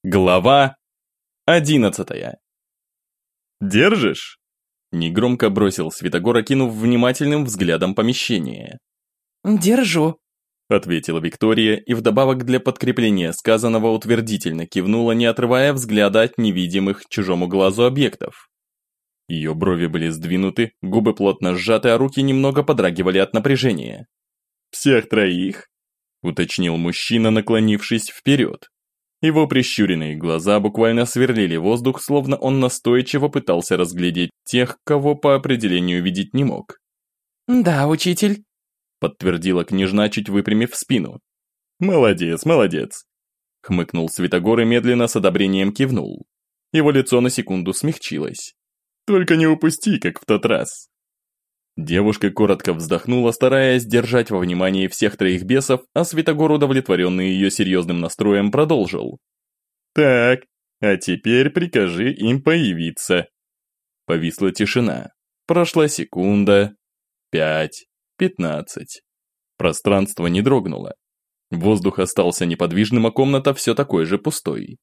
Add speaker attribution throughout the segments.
Speaker 1: Глава 11. «Держишь?» – негромко бросил Святогор, окинув внимательным взглядом помещение.
Speaker 2: «Держу»,
Speaker 1: – ответила Виктория и вдобавок для подкрепления сказанного утвердительно кивнула, не отрывая взгляда от невидимых чужому глазу объектов. Ее брови были сдвинуты, губы плотно сжаты, а руки немного подрагивали от напряжения. «Всех троих?» – уточнил мужчина, наклонившись вперед. Его прищуренные глаза буквально сверлили воздух, словно он настойчиво пытался разглядеть тех, кого по определению видеть не мог.
Speaker 2: «Да, учитель»,
Speaker 1: – подтвердила княжна, чуть выпрямив спину. «Молодец, молодец», – хмыкнул Святогор и медленно с одобрением кивнул. Его лицо на секунду смягчилось. «Только не упусти, как в тот раз». Девушка коротко вздохнула, стараясь держать во внимании всех троих бесов, а Святогор, удовлетворенный ее серьезным настроем, продолжил. «Так, а теперь прикажи им появиться». Повисла тишина. Прошла секунда, 5, 15. Пространство не дрогнуло. Воздух остался неподвижным, а комната все такой же пустой.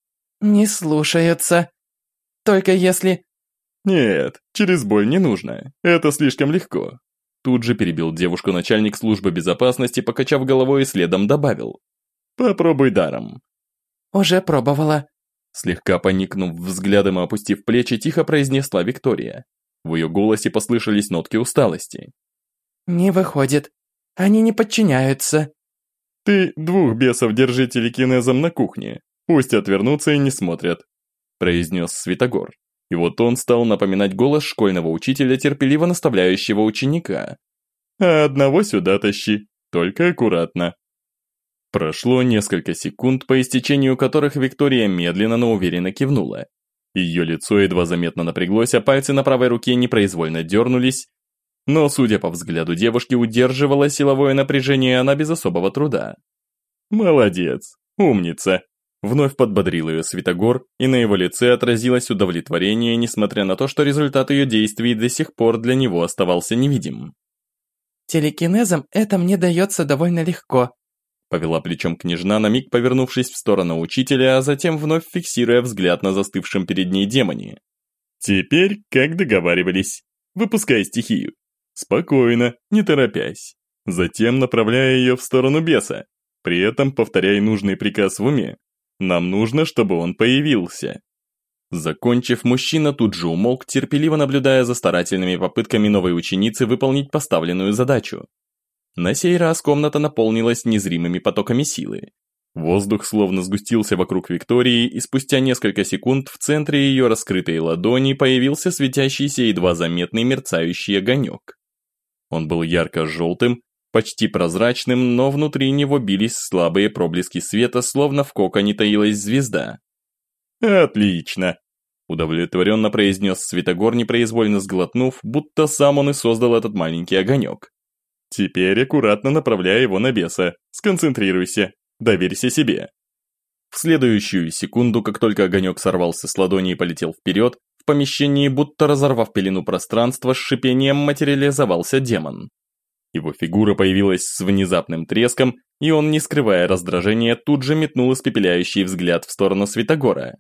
Speaker 2: «Не слушаются. Только если...»
Speaker 1: «Нет, через боль не нужно. Это слишком легко». Тут же перебил девушку начальник службы безопасности, покачав головой и следом добавил. «Попробуй даром».
Speaker 2: «Уже пробовала».
Speaker 1: Слегка поникнув взглядом и опустив плечи, тихо произнесла Виктория. В ее голосе послышались нотки усталости.
Speaker 2: «Не выходит. Они не подчиняются».
Speaker 1: «Ты двух бесов держи телекинезом на кухне. Пусть отвернутся и не смотрят», произнес Святогор. И вот он стал напоминать голос школьного учителя, терпеливо наставляющего ученика. «А одного сюда тащи, только аккуратно». Прошло несколько секунд, по истечению которых Виктория медленно, но уверенно кивнула. Ее лицо едва заметно напряглось, а пальцы на правой руке непроизвольно дернулись, но, судя по взгляду девушки, удерживала силовое напряжение она без особого труда. «Молодец, умница», вновь подбодрил ее Святогор, и на его лице отразилось удовлетворение, несмотря на то, что результат ее действий до сих пор для него оставался невидим.
Speaker 2: «Телекинезом это мне дается довольно легко»,
Speaker 1: повела плечом княжна, на миг повернувшись в сторону учителя, а затем вновь фиксируя взгляд на застывшем перед ней демоне. «Теперь, как договаривались, выпускай стихию. Спокойно, не торопясь. Затем направляя ее в сторону беса. При этом повторяй нужный приказ в уме. Нам нужно, чтобы он появился». Закончив, мужчина тут же умолк, терпеливо наблюдая за старательными попытками новой ученицы выполнить поставленную задачу. На сей раз комната наполнилась незримыми потоками силы. Воздух словно сгустился вокруг Виктории, и спустя несколько секунд в центре ее раскрытой ладони появился светящийся едва заметный мерцающий огонек. Он был ярко-желтым, почти прозрачным, но внутри него бились слабые проблески света, словно в коконе таилась звезда. «Отлично!» – удовлетворенно произнес Святогор, непроизвольно сглотнув, будто сам он и создал этот маленький огонек. «Теперь аккуратно направляй его на беса, сконцентрируйся, доверься себе». В следующую секунду, как только огонек сорвался с ладони и полетел вперед, в помещении, будто разорвав пелену пространства, с шипением материализовался демон. Его фигура появилась с внезапным треском, и он, не скрывая раздражения, тут же метнул испепеляющий взгляд в сторону Святогора.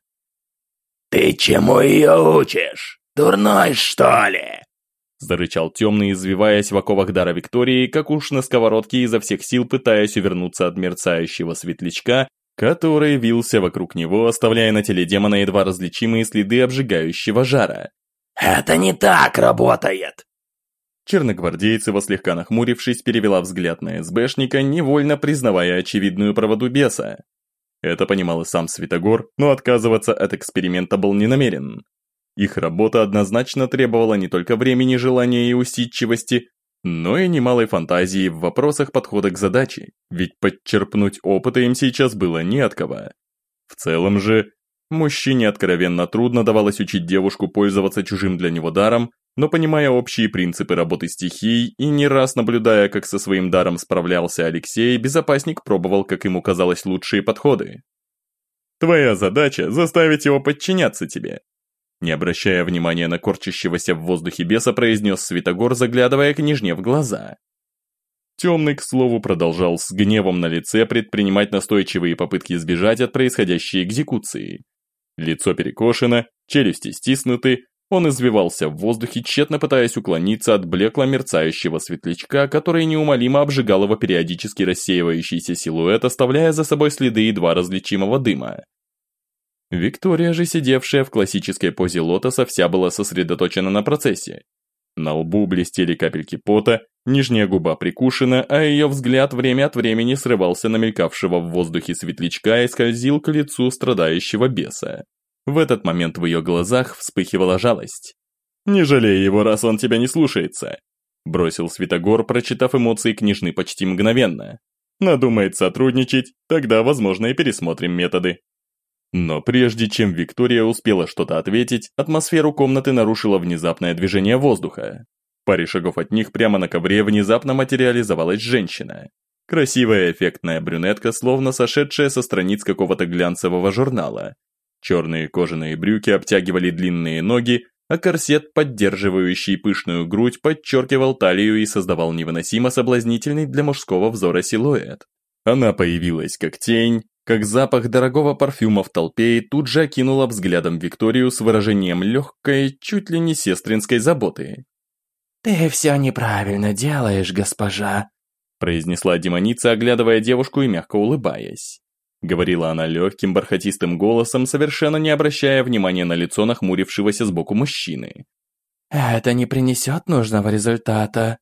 Speaker 3: «Ты чему ее учишь? Дурной, что ли?»
Speaker 1: Зарычал темный, извиваясь в оковах дара Виктории, как уж на сковородке, изо всех сил пытаясь увернуться от мерцающего светлячка, который вился вокруг него, оставляя на теле демона едва различимые следы обжигающего жара.
Speaker 3: «Это не так работает!»
Speaker 1: Черногвардейцева, слегка нахмурившись, перевела взгляд на СБшника, невольно признавая очевидную правоту беса. Это понимал и сам Святогор, но отказываться от эксперимента был не намерен. Их работа однозначно требовала не только времени, желания и усидчивости, но и немалой фантазии в вопросах подхода к задаче, ведь подчерпнуть опыта им сейчас было не от кого. В целом же, мужчине откровенно трудно давалось учить девушку пользоваться чужим для него даром, но понимая общие принципы работы стихий и не раз наблюдая, как со своим даром справлялся Алексей, безопасник пробовал, как ему казалось, лучшие подходы. «Твоя задача – заставить его подчиняться тебе», не обращая внимания на корчащегося в воздухе беса, произнес Святогор, заглядывая княжне в глаза. Темный, к слову, продолжал с гневом на лице предпринимать настойчивые попытки сбежать от происходящей экзекуции. Лицо перекошено, челюсти стиснуты, он извивался в воздухе, тщетно пытаясь уклониться от блекло-мерцающего светлячка, который неумолимо обжигал его периодически рассеивающийся силуэт, оставляя за собой следы едва различимого дыма. Виктория же, сидевшая в классической позе лотоса, вся была сосредоточена на процессе. На лбу блестели капельки пота, нижняя губа прикушена, а ее взгляд время от времени срывался на мелькавшего в воздухе светлячка и скользил к лицу страдающего беса. В этот момент в ее глазах вспыхивала жалость. «Не жалей его, раз он тебя не слушается», – бросил Святогор, прочитав эмоции княжны почти мгновенно. «Надумает сотрудничать, тогда, возможно, и пересмотрим методы». Но прежде чем Виктория успела что-то ответить, атмосферу комнаты нарушило внезапное движение воздуха. В паре шагов от них прямо на ковре внезапно материализовалась женщина. Красивая эффектная брюнетка, словно сошедшая со страниц какого-то глянцевого журнала. Черные кожаные брюки обтягивали длинные ноги, а корсет, поддерживающий пышную грудь, подчеркивал талию и создавал невыносимо соблазнительный для мужского взора силуэт. Она появилась как тень, как запах дорогого парфюма в толпе, и тут же окинула взглядом Викторию с выражением легкой, чуть ли не сестринской заботы.
Speaker 2: «Ты все неправильно делаешь, госпожа»,
Speaker 1: произнесла демоница, оглядывая девушку и мягко улыбаясь. Говорила она легким бархатистым голосом, совершенно не обращая внимания на лицо нахмурившегося сбоку мужчины.
Speaker 2: «Это не принесет нужного результата».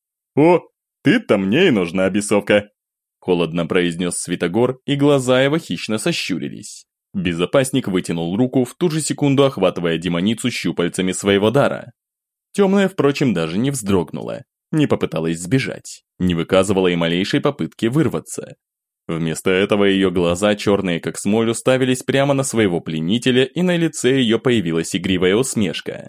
Speaker 1: «О, ты-то мне и нужна, бесовка!» Холодно произнес Святогор, и глаза его хищно сощурились. Безопасник вытянул руку, в ту же секунду охватывая демоницу щупальцами своего дара. Темная, впрочем, даже не вздрогнула, не попыталась сбежать, не выказывала и малейшей попытки вырваться. Вместо этого ее глаза, черные как смоль, уставились прямо на своего пленителя, и на лице ее появилась игривая усмешка.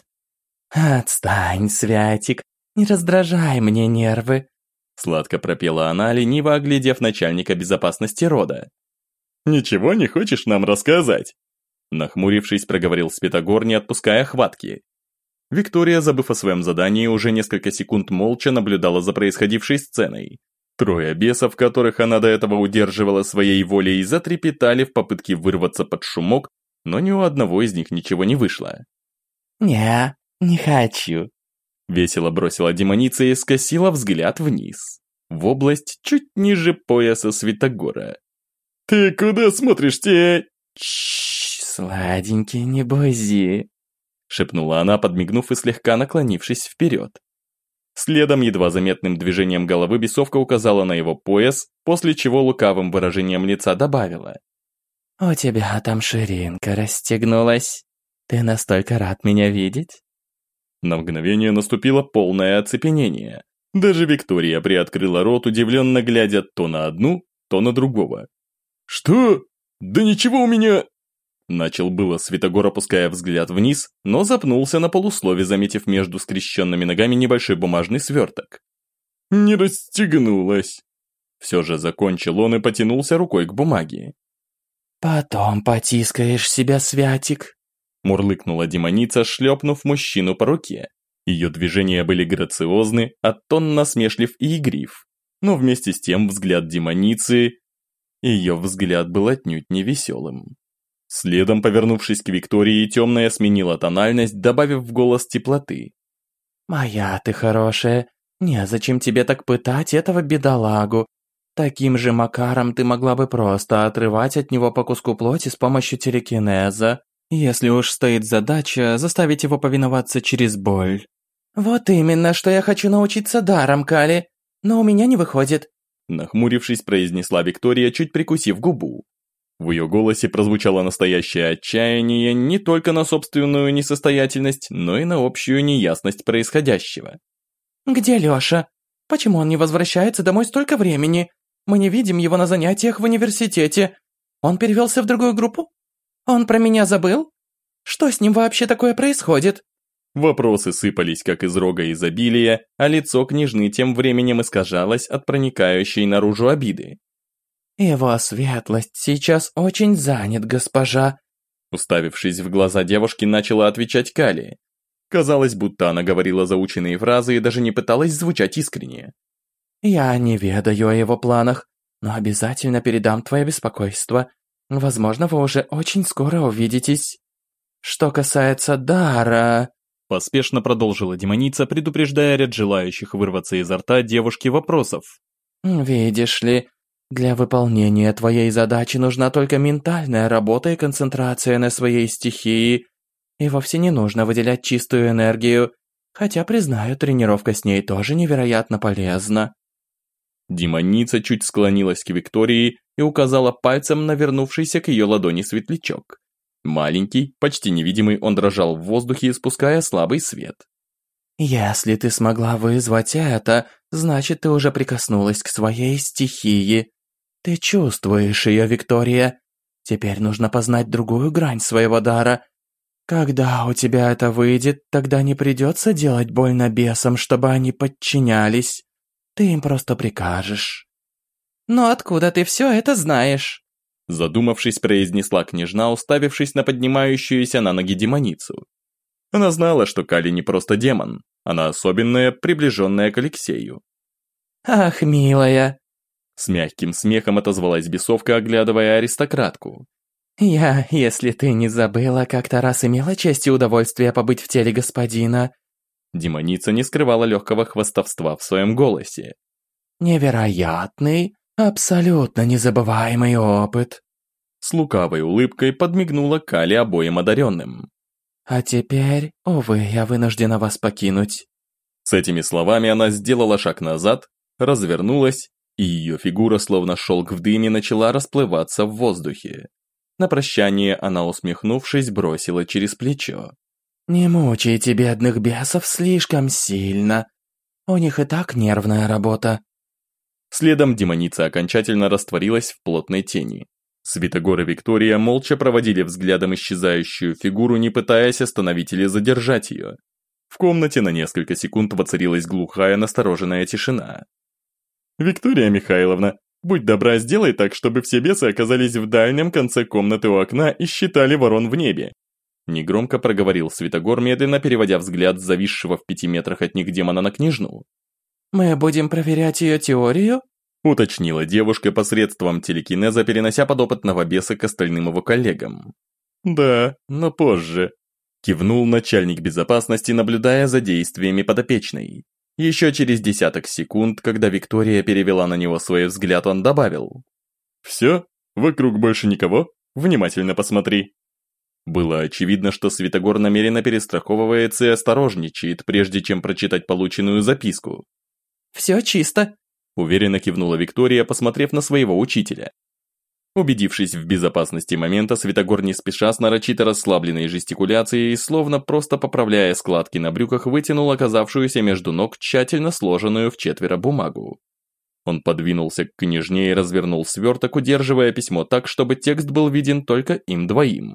Speaker 2: «Отстань, Святик, не раздражай мне нервы»,
Speaker 1: сладко пропела она, лениво оглядев начальника безопасности рода. «Ничего не хочешь нам рассказать?» Нахмурившись, проговорил Святогор, не отпуская хватки. Виктория, забыв о своем задании, уже несколько секунд молча наблюдала за происходившей сценой. Трое бесов, которых она до этого удерживала своей волей, затрепетали в попытке вырваться под шумок, но ни у одного из них ничего не вышло.
Speaker 2: Не хочу»,
Speaker 1: весело бросила демоница и скосила взгляд вниз, в область чуть ниже пояса Святогора. «Ты куда смотришь, те?»
Speaker 2: сладенький, не бойзи»,
Speaker 1: шепнула она, подмигнув и слегка наклонившись вперед. Следом едва заметным движением головы бесовка указала на его пояс, после чего лукавым выражением лица добавила.
Speaker 2: «У тебя там ширинка расстегнулась. Ты настолько рад меня видеть?»
Speaker 1: На мгновение наступило полное оцепенение. Даже Виктория приоткрыла рот, удивленно глядя то на одну, то на другого. «Что? Да ничего у меня...» Начал было Святогор, опуская взгляд вниз, но запнулся на полуслове, заметив между скрещенными ногами небольшой бумажный сверток. «Не расстегнулась!» Все же закончил он и потянулся рукой к бумаге.
Speaker 2: «Потом потискаешь себя, Святик»,
Speaker 1: мурлыкнула демоница, шлепнув мужчину по руке. Ее движения были грациозны, а тон насмешлив и игрив. Но вместе с тем взгляд демоницы... Ее взгляд был отнюдь не веселым. Следом, повернувшись к Виктории, темная сменила тональность, добавив в голос теплоты.
Speaker 2: «Моя ты хорошая, незачем тебе так пытать этого бедолагу. Таким же макаром ты могла бы просто отрывать от него по куску плоти с помощью телекинеза, если уж стоит задача заставить его повиноваться через боль». «Вот именно, что я хочу научиться даром, Кали, но у меня не выходит»,
Speaker 1: нахмурившись, произнесла Виктория, чуть прикусив губу. В ее голосе прозвучало настоящее отчаяние не только на собственную несостоятельность, но и на общую неясность происходящего.
Speaker 2: «Где Лёша? Почему он не возвращается домой столько времени? Мы не видим его на занятиях в университете. Он перевелся в другую группу? Он про меня забыл? Что с ним вообще такое происходит?»
Speaker 1: Вопросы сыпались как из рога изобилия, а лицо княжны тем временем искажалось от проникающей наружу обиды.
Speaker 2: «Его светлость сейчас очень занят, госпожа»,
Speaker 1: уставившись в глаза девушки, начала отвечать Кали. Казалось, будто она говорила заученные фразы и даже не пыталась звучать искренне.
Speaker 2: Я не ведаю о его планах, но обязательно передам твое беспокойство. Возможно, вы уже очень скоро увидитесь. Что касается дара...»
Speaker 1: Поспешно продолжила демоница, предупреждая ряд желающих вырваться изо рта девушки вопросов.
Speaker 2: «Видишь ли, для выполнения твоей задачи нужна только ментальная работа и концентрация на своей стихии, и вовсе не нужно выделять чистую энергию, хотя, признаю, тренировка с ней тоже невероятно полезна».
Speaker 1: Демоница чуть склонилась к Виктории и указала пальцем на вернувшийся к ее ладони светлячок. Маленький, почти невидимый, он дрожал в воздухе, испуская слабый свет.
Speaker 2: «Если ты смогла вызвать это, значит, ты уже прикоснулась к своей стихии. Ты чувствуешь ее, Виктория. Теперь нужно познать другую грань своего дара. Когда у тебя это выйдет, тогда не придется делать больно бесам, чтобы они подчинялись. Ты им просто прикажешь». «Но откуда ты все это знаешь?»
Speaker 1: Задумавшись, произнесла княжна, уставившись на поднимающуюся на ноги демоницу. Она знала, что Кали не просто демон, она особенная, приближенная к Алексею.
Speaker 2: «Ах, милая!»
Speaker 1: С мягким смехом отозвалась бесовка, оглядывая аристократку.
Speaker 2: «Я, если ты не забыла, как-то раз имела честь и удовольствие побыть в теле господина».
Speaker 1: Демоница не скрывала легкого хвастовства в своем голосе.
Speaker 2: «Невероятный, абсолютно незабываемый опыт».
Speaker 1: С лукавой улыбкой подмигнула Кали обоим одаренным.
Speaker 2: «А теперь, увы, я вынуждена вас покинуть».
Speaker 1: С этими словами она сделала шаг назад, развернулась, и ее фигура, словно шелк в дыме, начала расплываться в воздухе. На прощание она, усмехнувшись, бросила через плечо.
Speaker 2: «Не мучайте бедных бесов слишком сильно. У них и так нервная работа».
Speaker 1: Следом демоница окончательно растворилась в плотной тени. Святогор и Виктория молча проводили взглядом исчезающую фигуру, не пытаясь остановить или задержать ее. В комнате на несколько секунд воцарилась глухая, настороженная тишина. «Виктория Михайловна, будь добра, сделай так, чтобы все бесы оказались в дальнем конце комнаты у окна и считали ворон в небе». Негромко проговорил Святогор, медленно переводя взгляд с зависшего в 5 метрах от них демона на княжну.
Speaker 2: «Мы будем проверять ее теорию?»
Speaker 1: Уточнила девушка посредством телекинеза, перенося подопытного беса к остальным его коллегам. «Да, но позже», – кивнул начальник безопасности, наблюдая за действиями подопечной. Еще через десяток секунд, когда Виктория перевела на него свой взгляд, он добавил. «Все? Вокруг больше никого? Внимательно посмотри». Было очевидно, что Святогор намеренно перестраховывается и осторожничает, прежде чем прочитать полученную записку.
Speaker 2: «Все чисто», –
Speaker 1: уверенно кивнула Виктория, посмотрев на своего учителя. Убедившись в безопасности момента, Святогор не спеша с нарочито расслабленной жестикуляцией, словно просто поправляя складки на брюках, вытянул оказавшуюся между ног тщательно сложенную вчетверо бумагу. Он подвинулся к княжне и развернул сверток, удерживая письмо так, чтобы текст был виден только им двоим.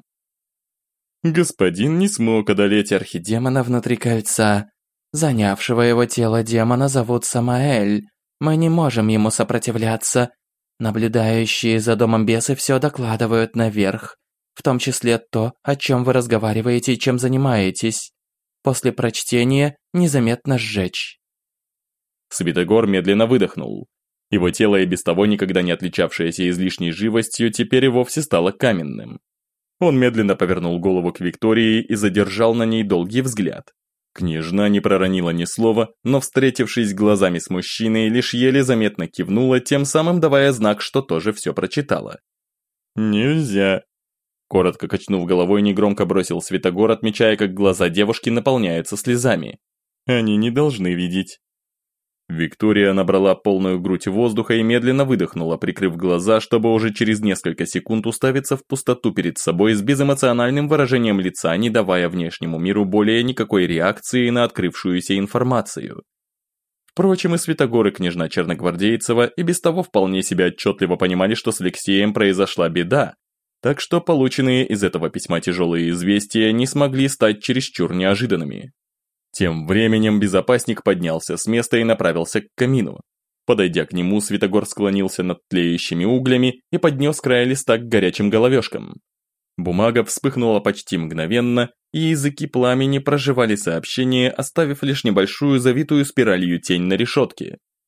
Speaker 1: «Господин не смог одолеть
Speaker 2: архидемона внутри кольца. Занявшего его тело демона зовут Самаэль. Мы не можем ему сопротивляться. Наблюдающие за домом бесы все докладывают наверх, в том числе то, о чем вы разговариваете и чем занимаетесь. После прочтения незаметно сжечь».
Speaker 1: Святогор медленно выдохнул. Его тело, и без того никогда не отличавшееся излишней живостью, теперь и вовсе стало каменным. Он медленно повернул голову к Виктории и задержал на ней долгий взгляд. Княжна не проронила ни слова, но, встретившись глазами с мужчиной, лишь еле заметно кивнула, тем самым давая знак, что тоже все прочитала. «Нельзя», – коротко качнув головой, негромко бросил Святогор, отмечая, как глаза девушки наполняются слезами. «Они не должны видеть». Виктория набрала полную грудь воздуха и медленно выдохнула, прикрыв глаза, чтобы уже через несколько секунд уставиться в пустоту перед собой с безэмоциональным выражением лица, не давая внешнему миру более никакой реакции на открывшуюся информацию. Впрочем, и Святогор, и княжна Черногвардейцева и без того вполне себе отчетливо понимали, что с Алексеем произошла беда, так что полученные из этого письма тяжелые известия не смогли стать чересчур неожиданными. Тем временем безопасник поднялся с места и направился к камину. Подойдя к нему, Святогор склонился над тлеющими углями и поднес край листа к горячим головешкам. Бумага вспыхнула почти мгновенно, и языки пламени проживали сообщение, оставив лишь небольшую завитую спиралью тень на решетке.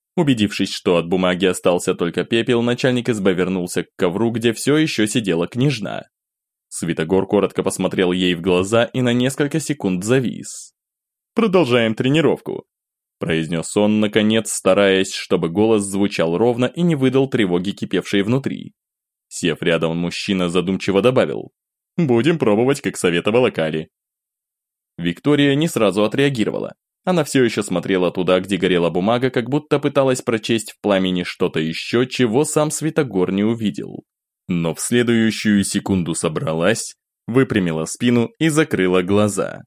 Speaker 1: Убедившись, что от бумаги остался только пепел, начальник СБ вернулся к ковру, где все еще сидела княжна. Святогор коротко посмотрел ей в глаза и на несколько секунд завис. «Продолжаем тренировку», – произнес он, наконец, стараясь, чтобы голос звучал ровно и не выдал тревоги, кипевшей внутри. Сев рядом, мужчина задумчиво добавил: «Будем пробовать, как советовала Кали». Виктория не сразу отреагировала. Она все еще смотрела туда, где горела бумага, как будто пыталась прочесть в пламени что-то еще, чего сам Святогор не увидел. Но в следующую секунду собралась, выпрямила спину и закрыла глаза.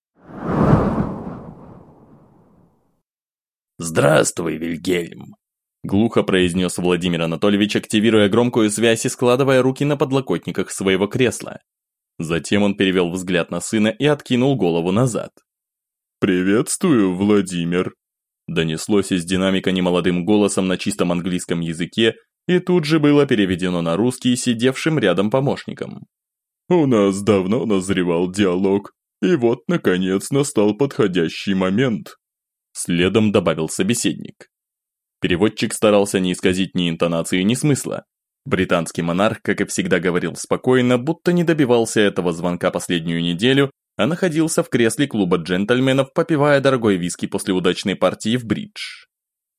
Speaker 3: «Здравствуй, Вильгельм»,
Speaker 1: – глухо произнес Владимир Анатольевич, активируя громкую связь и складывая руки на подлокотниках своего кресла. Затем он перевел взгляд на сына и откинул голову назад. «Приветствую, Владимир», – донеслось из динамика немолодым голосом на чистом английском языке и тут же было переведено на русский сидевшим рядом помощником. «У нас давно назревал диалог, и вот, наконец, настал подходящий момент», – следом добавил собеседник. Переводчик старался не исказить ни интонации, ни смысла. Британский монарх, как и всегда, говорил спокойно, будто не добивался этого звонка последнюю неделю, а находился в кресле клуба джентльменов, попивая дорогой виски после удачной партии в бридж.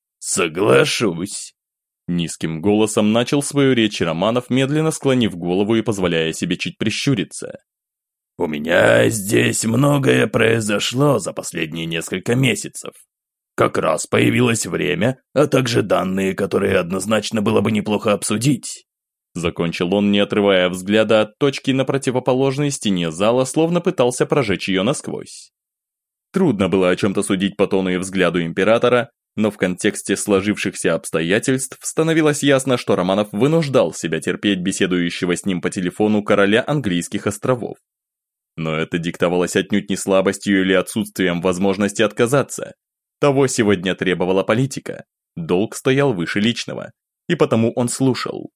Speaker 3: «Соглашусь», –
Speaker 1: низким голосом начал свою речь Романов, медленно склонив голову и позволяя себе чуть прищуриться.
Speaker 3: «У меня здесь многое произошло за последние несколько месяцев. Как раз появилось время, а также данные, которые однозначно было бы неплохо обсудить».
Speaker 1: Закончил он, не отрывая взгляда от точки на противоположной стене зала, словно пытался прожечь ее насквозь. Трудно было о чем-то судить по тону и взгляду императора, но в контексте сложившихся обстоятельств становилось ясно, что Романов вынуждал себя терпеть беседующего с ним по телефону короля английских островов. Но это диктовалось отнюдь не слабостью или отсутствием возможности отказаться. Того сегодня требовала политика, долг стоял выше личного, и потому он слушал.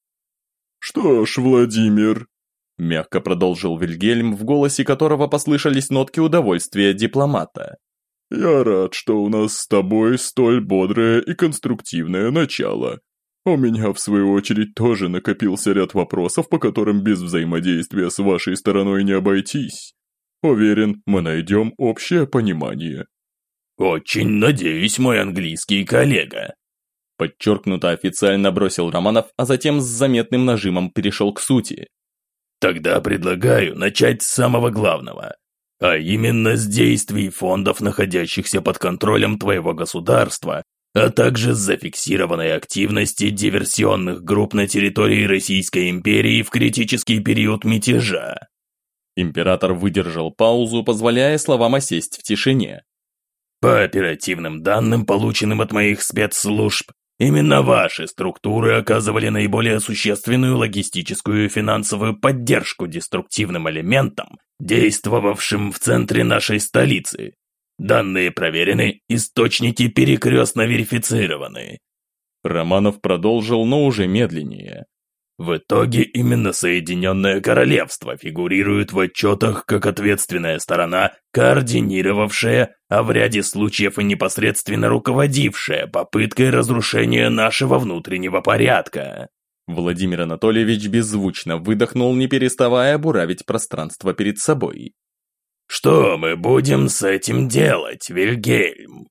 Speaker 4: «Что ж, Владимир», –
Speaker 1: мягко продолжил Вильгельм, в голосе которого послышались нотки удовольствия дипломата.
Speaker 4: «Я рад, что у нас с тобой столь бодрое и конструктивное начало. У меня, в свою очередь, тоже накопился ряд вопросов, по которым без взаимодействия с вашей стороной не обойтись. Уверен, мы найдем общее понимание».
Speaker 3: «Очень надеюсь, мой английский коллега», –
Speaker 1: подчеркнуто официально бросил Романов, а затем с заметным нажимом перешел к сути.
Speaker 3: «Тогда предлагаю начать с самого главного, а именно с действий фондов, находящихся под контролем твоего государства, а также с зафиксированной активности диверсионных групп на территории Российской империи в критический период мятежа».
Speaker 1: Император выдержал паузу, позволяя словам осесть в тишине.
Speaker 3: «По оперативным данным, полученным от моих спецслужб, именно ваши структуры оказывали наиболее существенную логистическую и финансовую поддержку деструктивным элементам, действовавшим в центре нашей столицы. Данные проверены, источники перекрестно верифицированы».
Speaker 1: Романов продолжил, но уже медленнее.
Speaker 3: В итоге именно Соединенное Королевство фигурирует в отчетах как ответственная сторона, координировавшая, а в ряде случаев и непосредственно руководившая попыткой разрушения нашего внутреннего порядка.
Speaker 1: Владимир Анатольевич беззвучно выдохнул, не переставая буравить пространство перед собой.
Speaker 3: «Что мы будем с этим делать, Вильгельм?»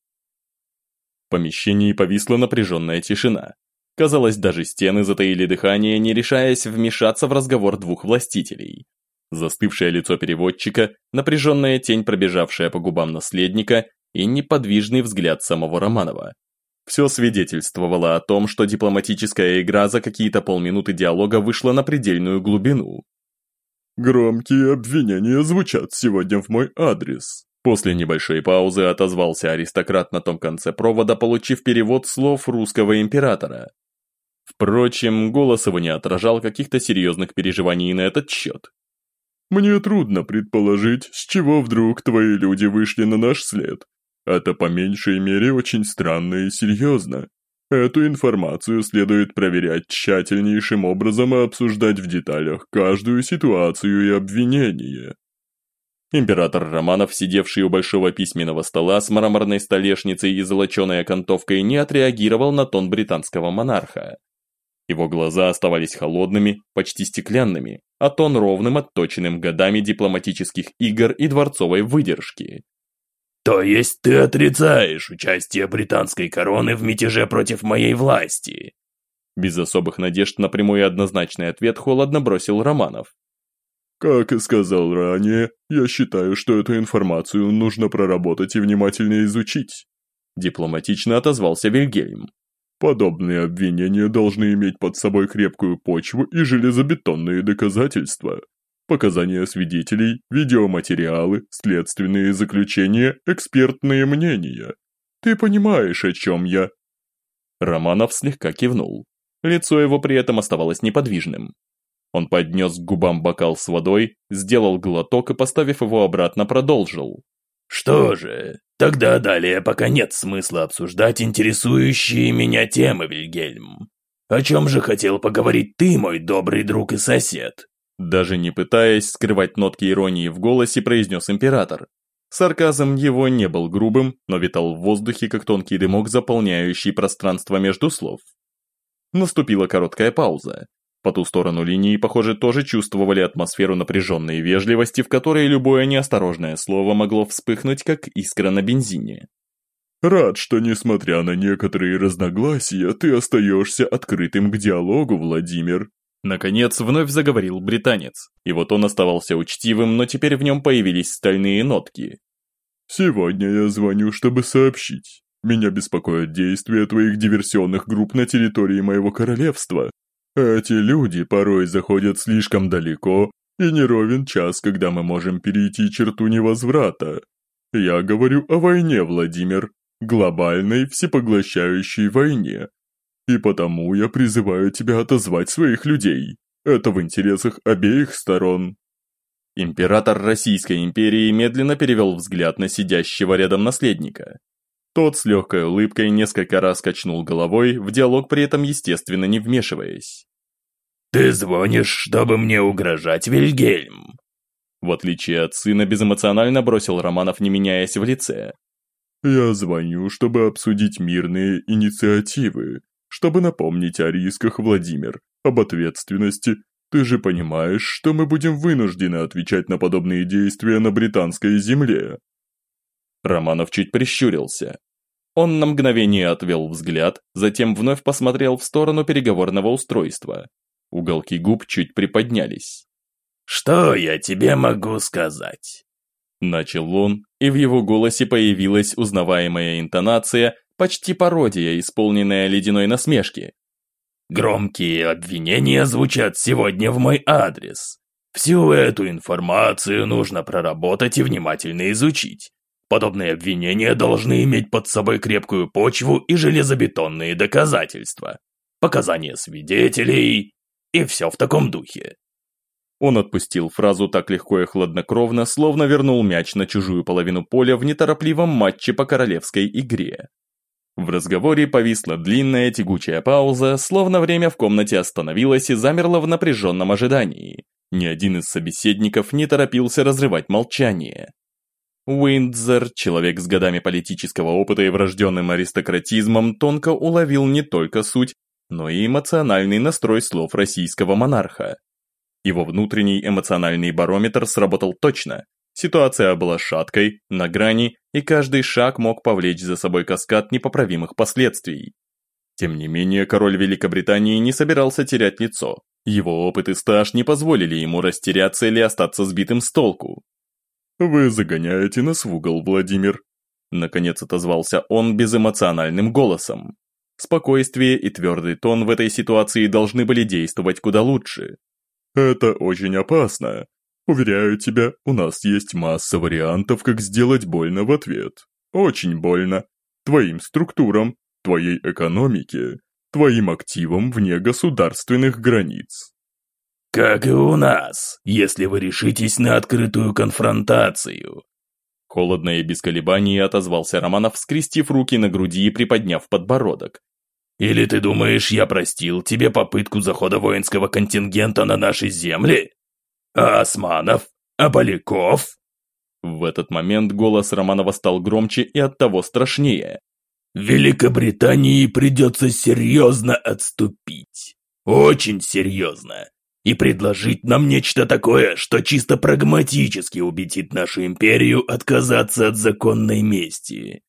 Speaker 1: В помещении повисла напряженная тишина. Казалось, даже стены затаили дыхание, не решаясь вмешаться в разговор двух властителей. Застывшее лицо переводчика, напряженная тень, пробежавшая по губам наследника, и неподвижный взгляд самого Романова. Все свидетельствовало о том, что дипломатическая игра за какие-то полминуты диалога вышла на предельную глубину.
Speaker 4: «Громкие обвинения звучат сегодня в мой адрес», –
Speaker 1: после небольшой паузы отозвался аристократ на том конце провода, получив перевод слов русского императора. Впрочем, голос его не отражал каких-то серьезных переживаний на этот счет.
Speaker 4: «Мне трудно предположить, с чего вдруг твои люди вышли на наш след. Это по меньшей мере очень странно и серьезно. Эту информацию следует проверять тщательнейшим образом и обсуждать в деталях каждую ситуацию и обвинение».
Speaker 1: Император Романов, сидевший у большого письменного стола с мраморной столешницей и золоченой окантовкой, не отреагировал на тон британского монарха. Его глаза оставались холодными, почти стеклянными, а тон ровным, отточенным годами дипломатических игр и дворцовой выдержки.
Speaker 3: «То есть ты отрицаешь участие британской короны в мятеже против моей власти?»
Speaker 1: Без особых надежд на прямой и однозначный ответ холодно бросил Романов.
Speaker 4: Как и сказал ранее, я считаю, что эту информацию нужно проработать и внимательно изучить.
Speaker 1: Дипломатично отозвался Вильгельм.
Speaker 4: Подобные обвинения должны иметь под собой крепкую почву и железобетонные доказательства. Показания свидетелей, видеоматериалы, следственные заключения, экспертные мнения. Ты понимаешь, о чем я?»
Speaker 1: Романов слегка кивнул. Лицо его при этом оставалось неподвижным. Он поднес к губам бокал с водой, сделал глоток и, поставив его обратно, продолжил.
Speaker 3: «Что же, тогда далее пока нет смысла обсуждать интересующие меня темы, Вильгельм. О чем же хотел поговорить ты, мой добрый друг и сосед?»
Speaker 1: Даже не пытаясь скрывать нотки иронии в голосе, произнес император. Сарказм его не был грубым, но витал в воздухе, как тонкий дымок, заполняющий пространство между слов. Наступила короткая пауза. По ту сторону линии, похоже, тоже чувствовали атмосферу напряженной вежливости, в которой любое неосторожное слово могло вспыхнуть, как искра на бензине.
Speaker 4: «Рад, что, несмотря на некоторые разногласия, ты остаешься открытым к диалогу, Владимир».
Speaker 1: Наконец, вновь заговорил британец. И вот он оставался учтивым, но теперь в нем появились стальные нотки.
Speaker 4: «Сегодня я звоню, чтобы сообщить. Меня беспокоят действия твоих диверсионных групп на территории моего королевства. Эти люди порой заходят слишком далеко, и не ровен час, когда мы можем перейти черту невозврата. Я говорю о войне, Владимир, глобальной, всепоглощающей войне. И потому я призываю тебя отозвать своих людей. Это в интересах обеих сторон».
Speaker 1: Император Российской империи медленно перевел взгляд на сидящего рядом наследника. Тот с легкой улыбкой несколько раз качнул головой, в диалог при этом естественно не вмешиваясь.
Speaker 3: «Ты звонишь, чтобы мне угрожать, Вильгельм?»
Speaker 1: В отличие от сына, безэмоционально бросил Романов, не меняясь в лице.
Speaker 4: «Я звоню, чтобы обсудить мирные инициативы, чтобы напомнить о рисках, Владимир, об ответственности. Ты же понимаешь, что мы будем вынуждены отвечать на подобные действия на британской земле».
Speaker 1: Романов чуть прищурился. Он на мгновение отвел взгляд, затем вновь посмотрел в сторону переговорного устройства. Уголки губ чуть приподнялись.
Speaker 3: «Что я тебе могу сказать?»
Speaker 1: Начал он, и в его голосе появилась узнаваемая интонация, почти пародия, исполненная ледяной насмешки.
Speaker 3: «Громкие обвинения звучат сегодня в мой адрес. Всю эту информацию нужно проработать и внимательно изучить. Подобные обвинения должны иметь под собой крепкую почву и железобетонные доказательства. Показания свидетелей и все в таком духе».
Speaker 1: Он отпустил фразу так легко и хладнокровно, словно вернул мяч на чужую половину поля в неторопливом матче по королевской игре. В разговоре повисла длинная тягучая пауза, словно время в комнате остановилось и замерло в напряженном ожидании. Ни один из собеседников не торопился разрывать молчание. Уиндзор, человек с годами политического опыта и врожденным аристократизмом, тонко уловил не только суть, но и эмоциональный настрой слов российского монарха. Его внутренний эмоциональный барометр сработал точно. Ситуация была шаткой, на грани, и каждый шаг мог повлечь за собой каскад непоправимых последствий. Тем не менее, король Великобритании не собирался терять лицо. Его опыт и стаж не позволили ему растеряться или остаться сбитым с толку.
Speaker 4: «Вы загоняете нас в угол, Владимир», – наконец отозвался он безэмоциональным голосом. Спокойствие и твердый тон в этой ситуации должны были действовать куда лучше. «Это очень опасно. Уверяю тебя, у нас есть масса вариантов, как сделать больно в ответ. Очень больно. Твоим структурам, твоей экономике, твоим активам вне государственных границ».
Speaker 3: «Как и у нас, если вы решитесь на открытую конфронтацию».
Speaker 1: Холодно и без колебаний отозвался Романов, скрестив руки на груди и приподняв подбородок.
Speaker 3: «Или ты думаешь, я простил тебе попытку захода воинского контингента на наши земли? А османов? А поляков?»
Speaker 1: В этот момент голос Романова стал громче и оттого страшнее.
Speaker 3: Великобритании придется серьезно отступить. Очень серьезно. И предложить нам нечто такое, что чисто прагматически убедит нашу империю отказаться от законной мести.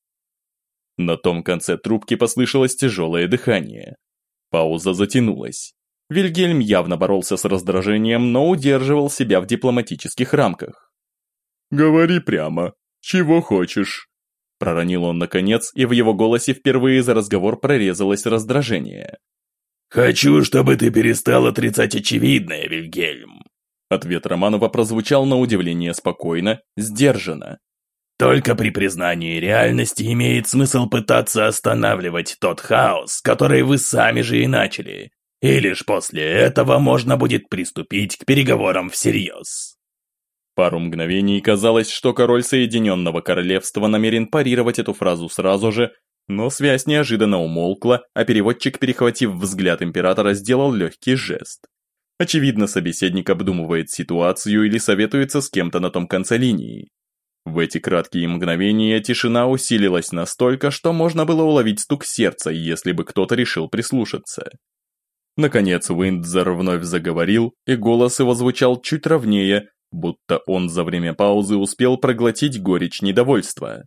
Speaker 1: На том конце трубки послышалось тяжелое дыхание. Пауза затянулась. Вильгельм явно боролся с раздражением, но удерживал себя в дипломатических рамках.
Speaker 4: «Говори прямо. Чего хочешь?»
Speaker 1: Проронил он наконец, и в его голосе впервые за разговор прорезалось раздражение.
Speaker 3: «Хочу, чтобы ты перестал отрицать очевидное, Вильгельм».
Speaker 1: Ответ Романова прозвучал на удивление спокойно, сдержанно.
Speaker 3: «Только при признании реальности имеет смысл пытаться останавливать тот хаос, который вы сами же и начали. И лишь после этого можно будет приступить к переговорам всерьез».
Speaker 1: Пару мгновений казалось, что король Соединенного Королевства намерен парировать эту фразу сразу же, но связь неожиданно умолкла, а переводчик, перехватив взгляд императора, сделал легкий жест. Очевидно, собеседник обдумывает ситуацию или советуется с кем-то на том конце линии. В эти краткие мгновения тишина усилилась настолько, что можно было уловить стук сердца, если бы кто-то решил прислушаться. Наконец Уиндзор вновь заговорил, и голос его звучал чуть ровнее, будто он за время паузы успел проглотить горечь недовольства.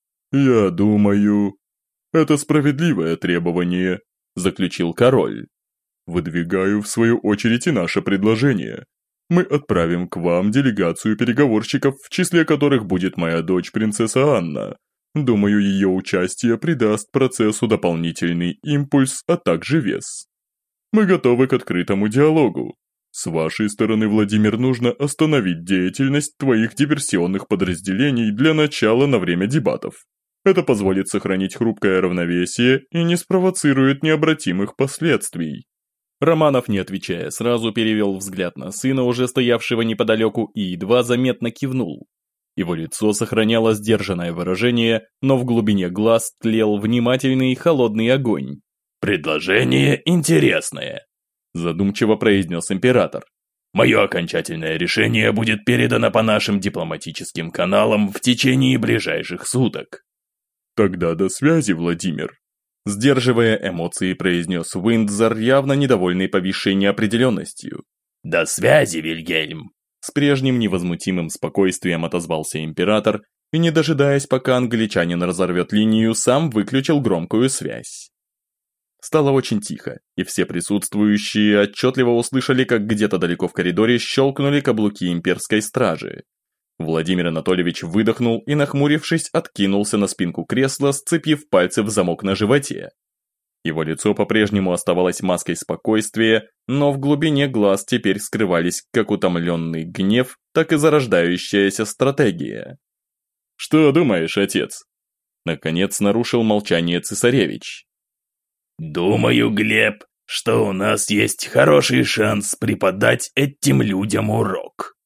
Speaker 4: «Я думаю, это справедливое требование», – заключил король. «Выдвигаю в свою очередь и наше предложение. Мы отправим к вам делегацию переговорщиков, в числе которых будет моя дочь принцесса Анна. Думаю, ее участие придаст процессу дополнительный импульс, а также вес. Мы готовы к открытому диалогу. С вашей стороны, Владимир, нужно остановить деятельность твоих диверсионных подразделений для начала на время дебатов. Это позволит сохранить хрупкое равновесие и не спровоцирует необратимых последствий».
Speaker 1: Романов, не отвечая, сразу перевел взгляд на сына, уже стоявшего неподалеку, и едва заметно кивнул. Его лицо сохраняло сдержанное выражение, но в глубине глаз тлел внимательный и холодный огонь.
Speaker 3: «Предложение интересное», – задумчиво произнес император. «Мое окончательное решение будет передано по нашим дипломатическим каналам в течение ближайших суток».
Speaker 4: «Тогда до связи, Владимир», –
Speaker 1: сдерживая эмоции, произнес Уиндзор, явно недовольный повисшей неопределенностью.
Speaker 3: «До связи, Вильгельм», –
Speaker 1: с прежним невозмутимым спокойствием отозвался император и, не дожидаясь, пока англичанин разорвет линию, сам выключил громкую связь. Стало очень тихо, и все присутствующие отчетливо услышали, как где-то далеко в коридоре щелкнули каблуки имперской стражи. Владимир Анатольевич выдохнул и, нахмурившись, откинулся на спинку кресла, сцепив пальцы в замок на животе. Его лицо по-прежнему оставалось маской спокойствия, но в глубине глаз теперь скрывались как утомленный гнев, так и зарождающаяся стратегия. «Что думаешь, отец?» Наконец нарушил молчание цесаревич.
Speaker 3: «Думаю, Глеб, что у нас есть хороший шанс преподать этим людям урок».